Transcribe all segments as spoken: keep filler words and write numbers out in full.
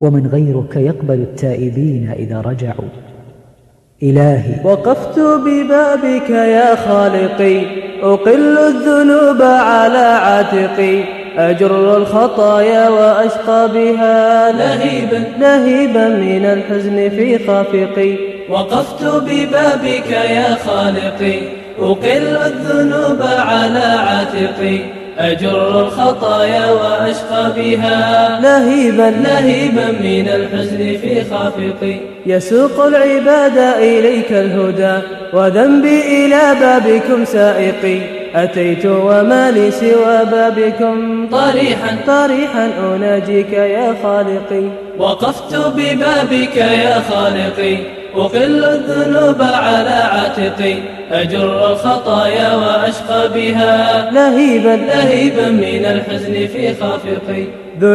ومن غيرك يقبل التائبين إذا رجعوا. إلهي وقفت ببابك يا خالقي، أقل الذنوب على عاتقي، أجر الخطايا وأشقى بها لهيبا لهيبا من الحزن في خافقي. وقفت ببابك يا خالقي، أقل الذنوب على عاتقي، أجر الخطايا وأشقى بها لهيبا لهيبا من الحزن في خافقي. يسوق العباد إليك الهدى، وذنبي إلى بابكم سائقي، أتيت وما لي سوى بابكم طريحا طريحا أناجيك يا خالقي. وقفت ببابك يا خالقي، أقل الذنوب على عاتقي، أجر الخطايا وأشقى بها لهيبا لهيبا من الحزن في خافقي.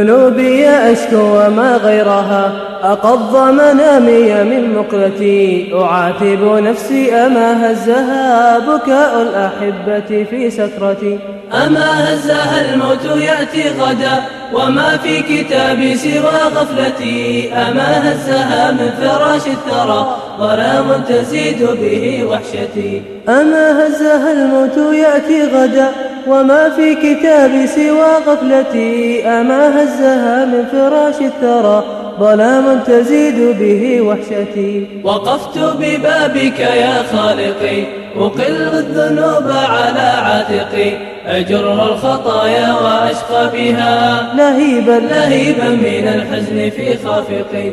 ذنوبي أشكو وما غيرها، أقض منامي من مقلتي، أعاتب نفسي أما هزها بكاء الأحبة في سكرتي. أما هزها الموت يأتي غدا، وما في كتابي سوى غفلتي، أما هزها من فراش الثرى، ظلام تزيد به وحشتي. أما هزها الموت يأتي غدا، وما في كتابي سوى غفلتي، أما هزها من فراش الثرى، ظلام تزيد به وحشتي. وقفت ببابك يا خالقي، أقل الذنوب على عاتقي، أجر الخطايا وأشقى بها لهيبا لهيبا من الحزن في خافقي.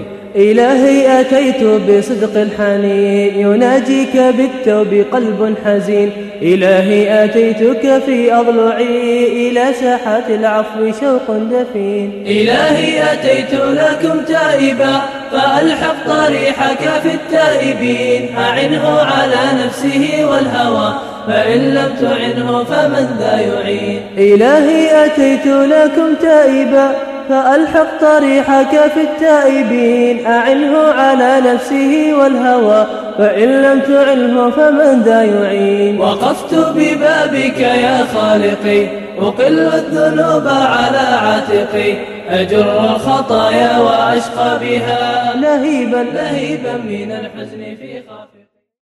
إلهي أتيت بصدق الحنين، يناجيك بالتوب قلب حزين. إلهي أتيتك في أضلعي، إلى ساحات العفو شوق دفين. إلهي أتيت لكم تائبا، فألحق طريحك في التائبين. أعنه على نفسه والهوى، فإن لم تعنه فمن ذا يعين. إلهي أتيت لكم تائبا، فألحق طريحك في التائبين. أعنه على نفسه والهوى، فإن لم تعنه فمن ذا يعين. وقفت ببابك يا خالقي، أقل الذنوب على عاتقي، أجر الخطايا وأشقى بها لهيبا لهيبا من الحزن في